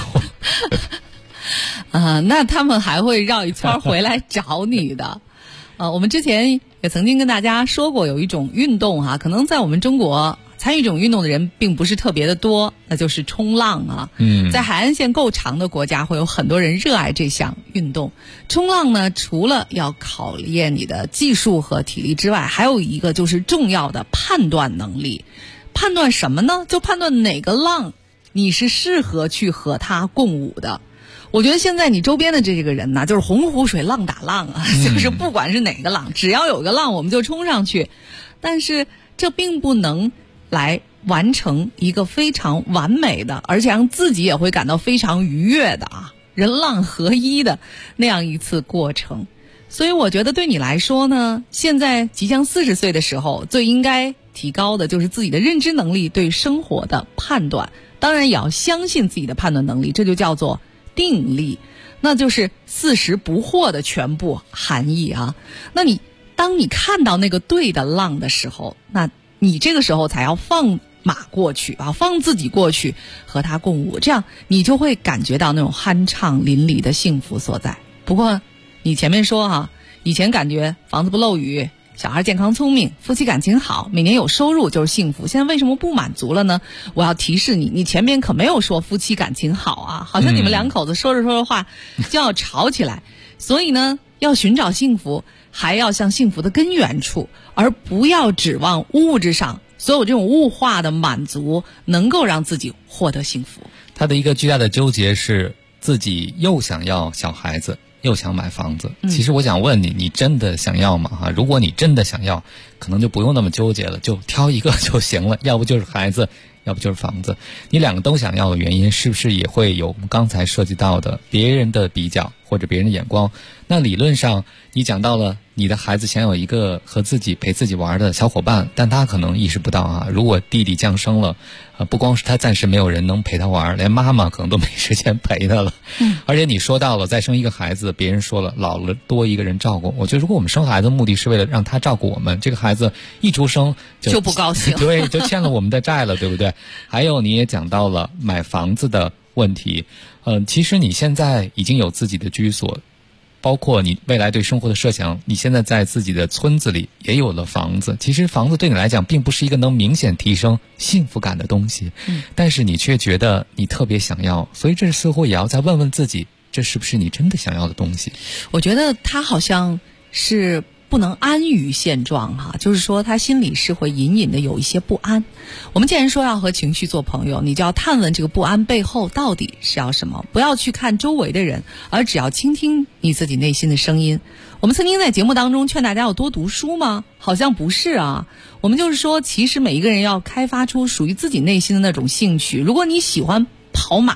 那他们还会绕一圈回来找你的我们之前也曾经跟大家说过，有一种运动可能在我们中国参与这种运动的人并不是特别的多，那就是冲浪在海岸线够长的国家会有很多人热爱这项运动。冲浪呢，除了要考验你的技术和体力之外，还有一个就是重要的判断能力。判断什么呢？就判断哪个浪你是适合去和它共舞的。我觉得现在你周边的这个人就是洪湖水浪打浪就是不管是哪个浪，只要有个浪我们就冲上去。但是这并不能来完成一个非常完美的，而且让自己也会感到非常愉悦的人浪合一的那样一次过程。所以我觉得对你来说呢，现在即将40岁的时候，最应该提高的就是自己的认知能力，对生活的判断，当然也要相信自己的判断能力，这就叫做定力，那就是40不惑的全部含义那当你看到那个对的浪的时候，那你这个时候才要放马过去放自己过去和它共舞，这样你就会感觉到那种酣畅淋漓的幸福所在。不过你前面说以前感觉房子不漏雨，小孩健康聪明，夫妻感情好，每年有收入就是幸福，现在为什么不满足了呢？我要提示你，你前面可没有说夫妻感情好好像你们两口子说着说着话就要吵起来。所以呢，要寻找幸福，还要向幸福的根源处，而不要指望物质上所有这种物化的满足能够让自己获得幸福。 他的一个巨大的纠结是自己又想要小孩子又想买房子。其实我想问你，你真的想要吗？如果你真的想要，可能就不用那么纠结了，就挑一个就行了，要不就是孩子，要不就是房子。你两个都想要的原因，是不是也会有我们刚才涉及到的别人的比较或者别人的眼光？那理论上你讲到了你的孩子想有一个和自己陪自己玩的小伙伴，但他可能意识不到如果弟弟降生了，不光是他暂时没有人能陪他玩，连妈妈可能都没时间陪他了。而且你说到了再生一个孩子，别人说了老了多一个人照顾。我觉得如果我们生孩子目的是为了让他照顾我们，这个孩子一出生就不高兴对，就欠了我们的债了对不对？还有你也讲到了买房子的问题。其实你现在已经有自己的居所，包括你未来对生活的设想，你现在在自己的村子里也有了房子。其实房子对你来讲并不是一个能明显提升幸福感的东西，但是你却觉得你特别想要，所以这似乎也要再问问自己，这是不是你真的想要的东西？ 我觉得他好像是不能安于现状就是说他心里是会隐隐的有一些不安。我们既然说要和情绪做朋友，你就要探问这个不安背后到底是要什么，不要去看周围的人，而只要倾听你自己内心的声音。我们曾经在节目当中劝大家要多读书吗？好像不是我们就是说其实每一个人要开发出属于自己内心的那种兴趣。如果你喜欢跑马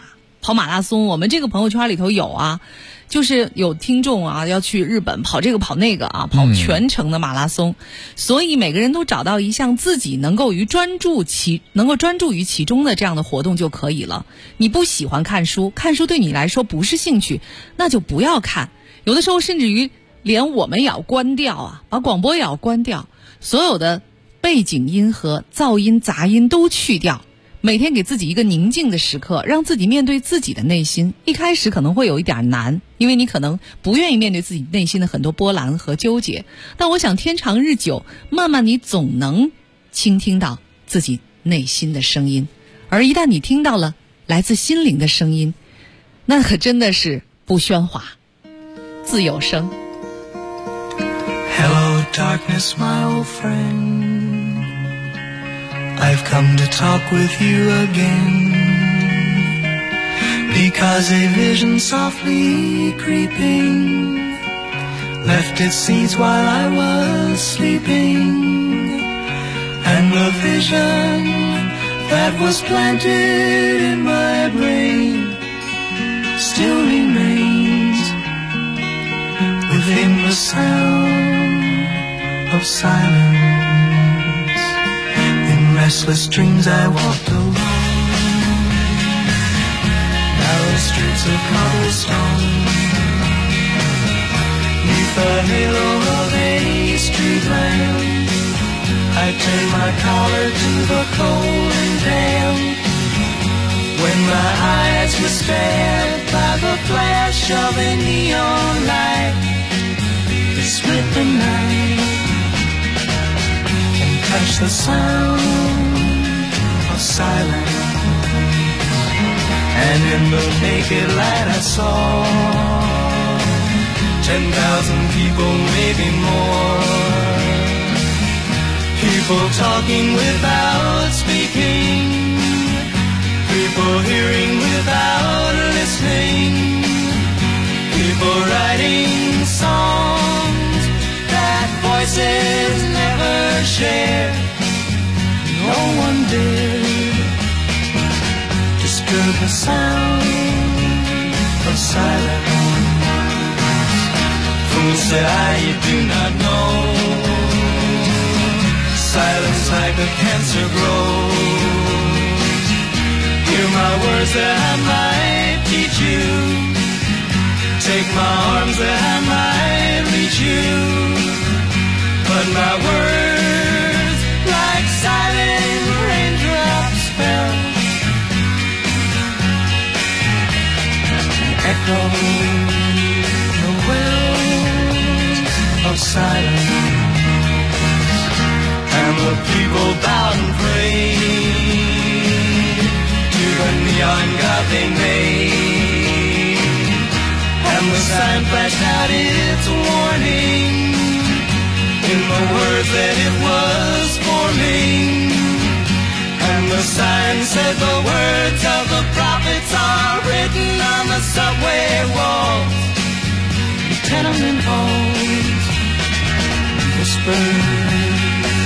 跑马拉松，我们这个朋友圈里头有啊，就是有听众啊要去日本跑这个跑那个啊，跑全程的马拉松，所以每个人都找到一项自己能够专注于其中的这样的活动就可以了。你不喜欢看书，看书对你来说不是兴趣，那就不要看。有的时候甚至于连我们也要关掉啊，把广播也要关掉，所有的背景音和噪音杂音都去掉，每天给自己一个宁静的时刻，让自己面对自己的内心。一开始可能会有一点难，因为你可能不愿意面对自己内心的很多波澜和纠结，但我想天长日久，慢慢你总能倾听到自己内心的声音。而一旦你听到了来自心灵的声音，那可真的是不喧哗，自有声。 Hello darkness my old friend, I've come to talk with you again, because a vision softly creeping left its seeds while I was sleeping, and the vision that was planted in my brain still remains within the sound of silence. In restless dreams I walked alone narrow streets of cobblestone, neath the halo of a street lamp I turned my collar to the cold and damp, when my eyes were stabbed by the flash of a neon light that split the night and touched the sound of silence. And in the naked light I saw 10,000 people, maybe more, people talking without speaking, people hearing without listening, people writing songs that voices never shared. No one dared disturb the sound of silence. Fools said you do not know, silence like a cancer grows. Hear my words that I might teach you, take my arms that I might reach you, but my words like silent raindrops fell, echoing the wells of silence. And the people bowed and prayed to the neon god they made, and the sign flashed out its warning in the words that it was forming. And the sign said the words of the prophets are written on the subway walls, the tenement halls, whispered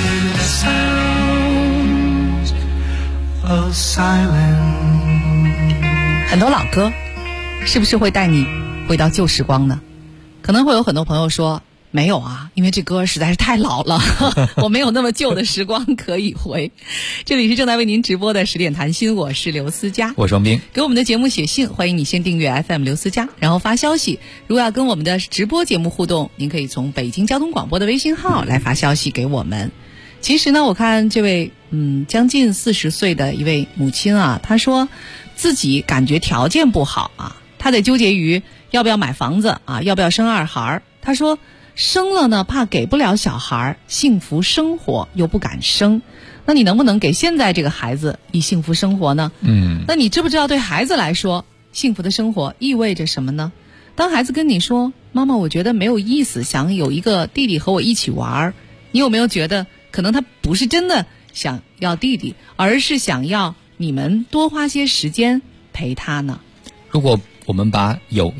sounds of silence. 很多老歌是不是会带你回到旧时光呢？可能会有很多朋友说没有啊，因为这歌实在是太老了我没有那么旧的时光可以回。这里是正在为您直播的10点谈心，我是刘思佳， 我是王斌。 给我们的节目写信，欢迎你先订阅 FM 刘思佳，然后发消息。如果要跟我们的直播节目互动，您可以从北京交通广播的微信号来发消息给我们。其实呢，我看这位将近40岁的一位母亲啊，她说自己感觉条件不好啊，她得纠结于要不要买房子啊，要不要生2孩。她说生了呢，怕给不了小孩幸福生活，又不敢生。那你能不能给现在这个孩子以幸福生活呢？那你知不知道对孩子来说，幸福的生活意味着什么呢？当孩子跟你说，妈妈，我觉得没有意思，想有一个弟弟和我一起玩，你有没有觉得可能他不是真的想要弟弟，而是想要你们多花些时间陪他呢？ 如果我们把有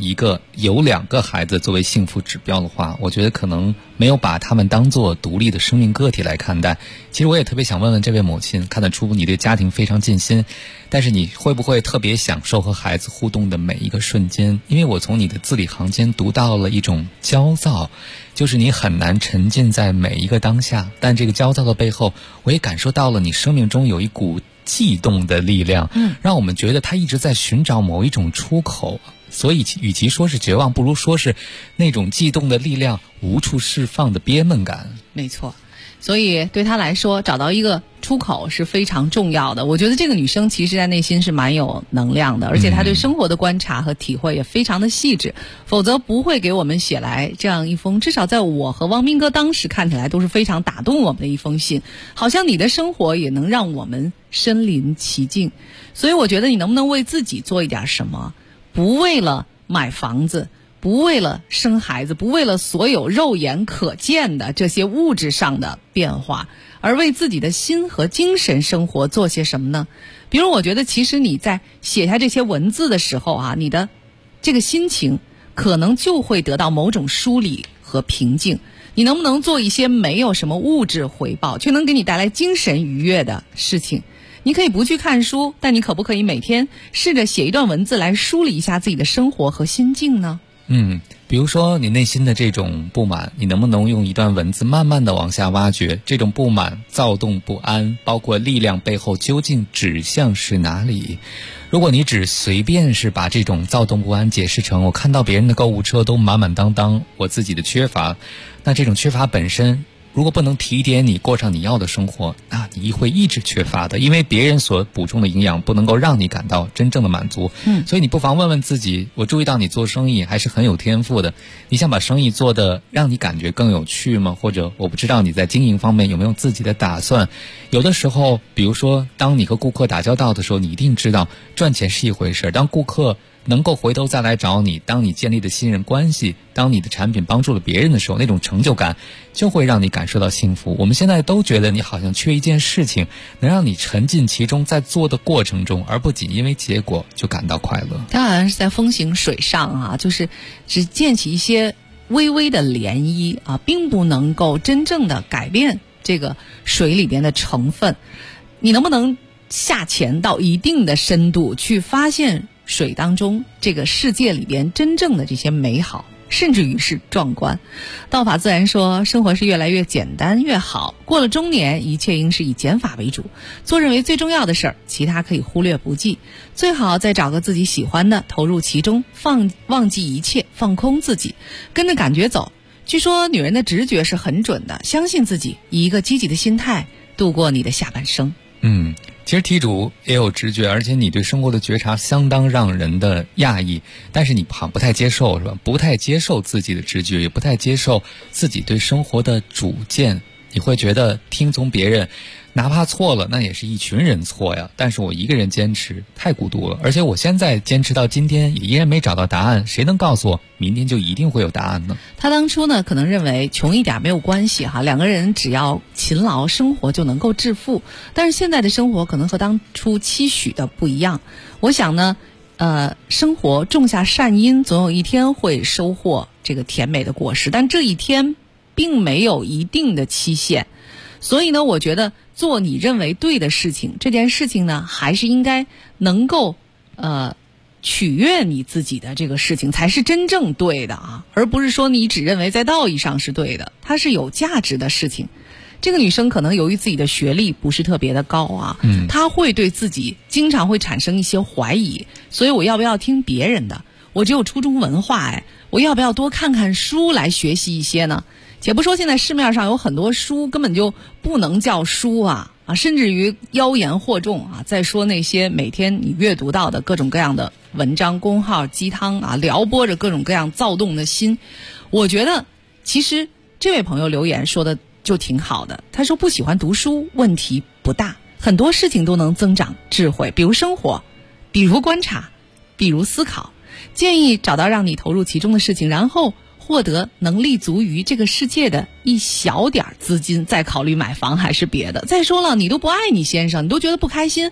2个孩子作为幸福指标的话，我觉得可能没有把他们当作独立的生命个体来看待。其实我也特别想问问这位母亲，看得出你对家庭非常尽心，但是你会不会特别享受和孩子互动的每一个瞬间？因为我从你的字里行间读到了一种焦躁，就是你很难沉浸在每一个当下，但这个焦躁的背后，我也感受到了你生命中有一股悸动的力量，让我们觉得他一直在寻找某一种出口。所以与其说是绝望，不如说是那种悸动的力量无处释放的憋闷感。 没错，所以对他来说找到一个出口是非常重要的。我觉得这个女生其实在内心是蛮有能量的，而且她对生活的观察和体会也非常的细致，否则不会给我们写来这样一封，至少在我和汪斌哥当时看起来都是非常打动我们的一封信，好像你的生活也能让我们身临其境。所以我觉得你能不能为自己做一点什么，不为了买房子，不为了生孩子，不为了所有肉眼可见的这些物质上的变化，而为自己的心和精神生活做些什么呢？比如我觉得其实你在写下这些文字的时候啊，你的这个心情可能就会得到某种梳理和平静。你能不能做一些没有什么物质回报却能给你带来精神愉悦的事情？你可以不去看书，但你可不可以每天试着写一段文字来梳理一下自己的生活和心境呢？ 比如说你内心的这种不满，你能不能用一段文字慢慢的往下挖掘这种不满、躁动不安，包括力量背后究竟指向是哪里？如果你只随便是把这种躁动不安解释成我看到别人的购物车都满满当当，我自己的缺乏，那这种缺乏本身如果不能提点你过上你要的生活，那你会一直缺乏的，因为别人所补充的营养不能够让你感到真正的满足。所以你不妨问问自己，我注意到你做生意还是很有天赋的，你想把生意做得让你感觉更有趣吗？或者我不知道你在经营方面有没有自己的打算。有的时候比如说当你和顾客打交道的时候，你一定知道赚钱是一回事，当顾客能够回头再来找你，当你建立的信任关系，当你的产品帮助了别人的时候，那种成就感就会让你感受到幸福。我们现在都觉得你好像缺一件事情能让你沉浸其中，在做的过程中，而不仅因为结果就感到快乐。 它好像是在风行水上啊，就是只溅起一些微微的涟漪啊，并不能够真正的改变这个水里边的成分。你能不能下潜到一定的深度去发现水当中这个世界里边真正的这些美好，甚至于是壮观。道法自然说，生活是越来越简单越好，过了中年，一切应是以减法为主，做认为最重要的事儿，其他可以忽略不计。最好再找个自己喜欢的，投入其中，忘记一切，放空自己，跟着感觉走。据说女人的直觉是很准的，相信自己，以一个积极的心态度过你的下半生。 其实题主也有直觉，而且你对生活的觉察相当让人的讶异，但是你好像不太接受，是吧？不太接受自己的直觉，也不太接受自己对生活的主见。你会觉得听从别人，哪怕错了，那也是一群人错呀。但是我一个人坚持，太孤独了。而且我现在坚持到今天，也依然没找到答案。谁能告诉我，明天就一定会有答案呢？ 他当初呢，可能认为穷一点没有关系哈，两个人只要勤劳，生活就能够致富。但是现在的生活可能和当初期许的不一样。我想呢，生活种下善因，总有一天会收获这个甜美的果实，但这一天并没有一定的期限。所以呢，我觉得做你认为对的事情，这件事情呢，还是应该能够取悦你自己的这个事情才是真正对的啊，而不是说你只认为在道义上是对的，它是有价值的事情。这个女生可能由于自己的学历不是特别的高啊，她会对自己经常会产生一些怀疑，所以我要不要听别人的？我只有初中文化我要不要多看看书来学习一些呢？且不说现在市面上有很多书根本就不能叫书啊，甚至于妖言惑众啊。再说那些每天你阅读到的各种各样的文章、公号、鸡汤啊，撩拨着各种各样躁动的心。我觉得其实这位朋友留言说的就挺好的，他说不喜欢读书问题不大，很多事情都能增长智慧，比如生活，比如观察，比如思考。建议找到让你投入其中的事情，然后获得能立足于这个世界的一小点资金，再考虑买房还是别的。再说了，你都不爱你先生，你都觉得不开心，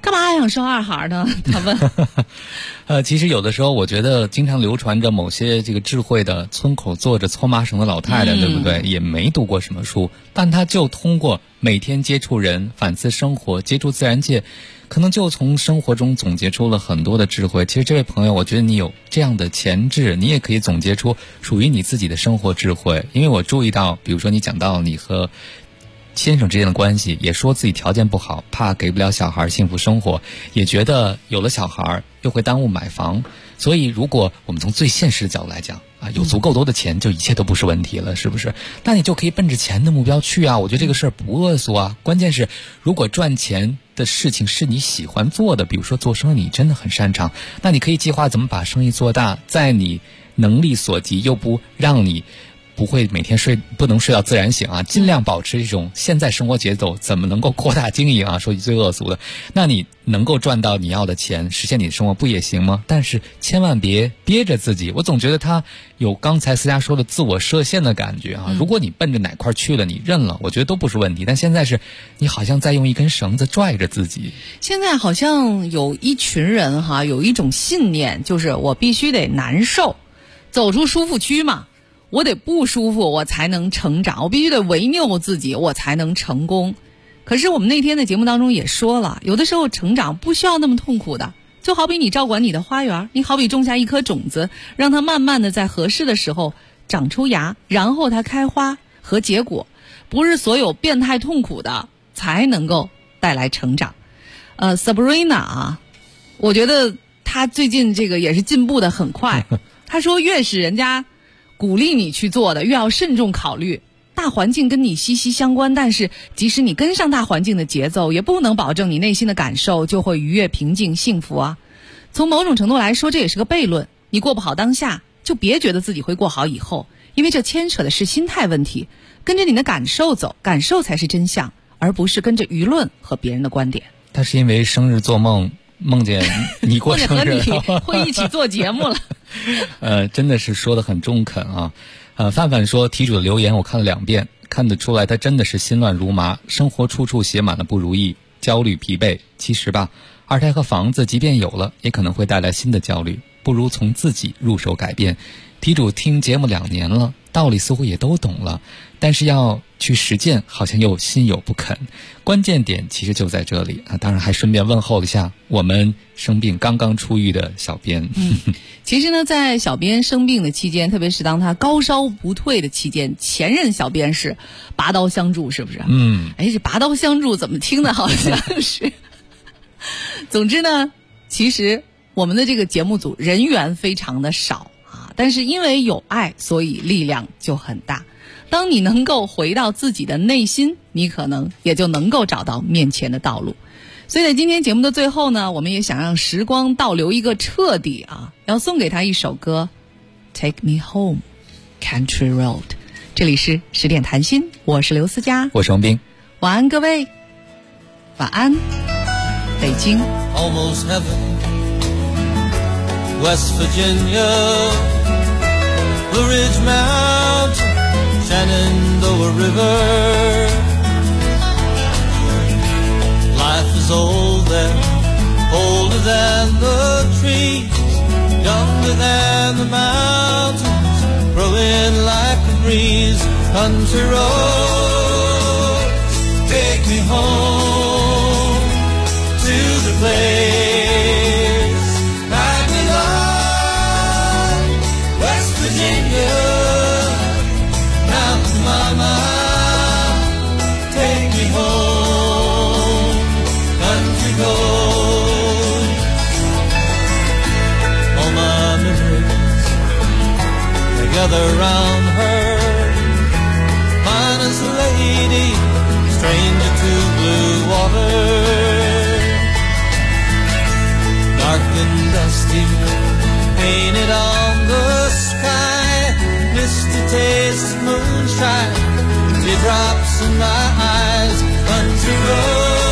干嘛还想生二孩呢？他问。 其实有的时候我觉得经常流传着某些这个智慧的村口坐着搓麻绳的老太太，对不对？也没读过什么书，但她就通过每天接触人、反思生活、接触自然界，可能就从生活中总结出了很多的智慧。其实这位朋友，我觉得你有这样的潜质，你也可以总结出属于你自己的生活智慧。因为我注意到，比如说你讲到你和先生之间的关系，也说自己条件不好，怕给不了小孩幸福生活，也觉得有了小孩又会耽误买房。所以如果我们从最现实的角度来讲啊，有足够多的钱就一切都不是问题了，是不是？那你就可以奔着钱的目标去啊，我觉得这个事儿不恶俗啊。关键是如果赚钱的事情是你喜欢做的，比如说做生意你真的很擅长，那你可以计划怎么把生意做大，在你能力所及又不让你不会每天不能睡到自然醒啊，尽量保持这种现在生活节奏，怎么能够扩大经营啊？说句最恶俗的，那你能够赚到你要的钱，实现你的生活不也行吗？但是千万别憋着自己，我总觉得他有刚才思佳说的自我设限的感觉啊。如果你奔着哪块去了，你认了，我觉得都不是问题。但现在是你好像在用一根绳子拽着自己。 现在好像有一群人哈，有一种信念，就是我必须得难受，走出舒服区嘛。我得不舒服我才能成长，我必须得违拗自己我才能成功。可是我们那天的节目当中也说了，有的时候成长不需要那么痛苦的，就好比你照管你的花园，你好比种下一颗种子，让它慢慢的在合适的时候长出芽，然后它开花和结果。不是所有变态痛苦的才能够带来成长。Sabrina 啊，我觉得她最近这个也是进步的很快。她说越是人家鼓励你去做的，越要慎重考虑。大环境跟你息息相关，但是即使你跟上大环境的节奏，也不能保证你内心的感受就会愉悦、平静、幸福啊。从某种程度来说，这也是个悖论。你过不好当下，就别觉得自己会过好以后，因为这牵扯的是心态问题。跟着你的感受走，感受才是真相，而不是跟着舆论和别人的观点。 他是因为生日做梦梦见你过生日和你会一起做节目了。 真的是说得很中肯啊。范范说题主的留言我看了2遍，看得出来他真的是心乱如麻，生活处处写满了不如意、焦虑、疲惫。其实吧，二胎和房子即便有了，也可能会带来新的焦虑，不如从自己入手改变。题主听节目2年了，道理似乎也都懂了，但是要去实践好像又心有不肯。关键点其实就在这里啊！当然还顺便问候了一下我们生病刚刚出狱的小编。 其实呢，在小编生病的期间，特别是当他高烧不退的期间，前任小编是拔刀相助，是不是？这拔刀相助怎么听的好像是总之呢，其实我们的这个节目组人员非常的少啊，但是因为有爱，所以力量就很大。当你能够回到自己的内心，你可能也就能够找到面前的道路。所以在今天节目的最后呢，我们也想让时光倒流一个彻底啊，要送给他一首歌 Take Me Home Country Road。 这里是10点谈心，我是刘思佳， 我是王斌。 晚安各位，晚安北京。 Almost heaven, West Virginia, Blue Ridge Mountain, Shenandoah River. Life is old there, older than the trees, younger than the mountains, growing like a breeze. Country roads, take me home to the place I belong. West Virginia, Mountain Mama, take me home. Country roads, all my memories together round her. Finest lady, stranger to blue water. Dark and dusty, painted on the sky. Misty taste of moonshine, teardrops in my eyes. Country road.